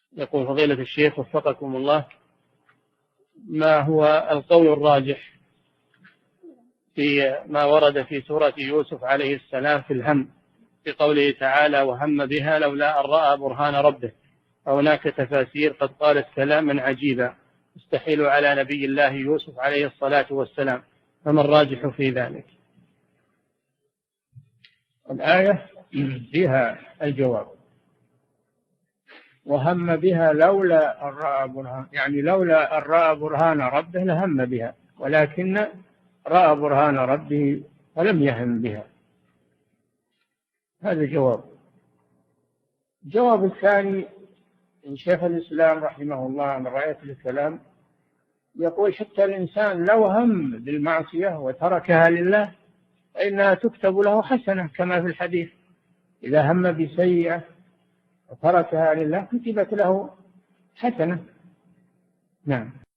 يقول فضيلة الشيخ وفقكم الله، ما هو القول الراجح في ما ورد في سورة يوسف عليه السلام في الهم، في قوله تعالى وهم بها لولا أن رأى برهان ربه؟ هناك تفاسير قد قالت كلاما عجيبا يستحيل على نبي الله يوسف عليه الصلاة والسلام، فما الراجح في ذلك؟ الآية فيها الجواب، وهم بها لولا أن رأى برهان، يعني لولا أن رأى برهان ربه لهم بها، ولكن رأى برهان ربه ولم يهم بها. هذا جواب. الجواب الثاني من شيخ الإسلام رحمه الله من رأية الكلام، يقول حتى الإنسان لو هم بالمعصية وتركها لله فإنها تكتب له حسنة، كما في الحديث إذا هم بسيئة وتركها لله كتبت له حسنة. نعم.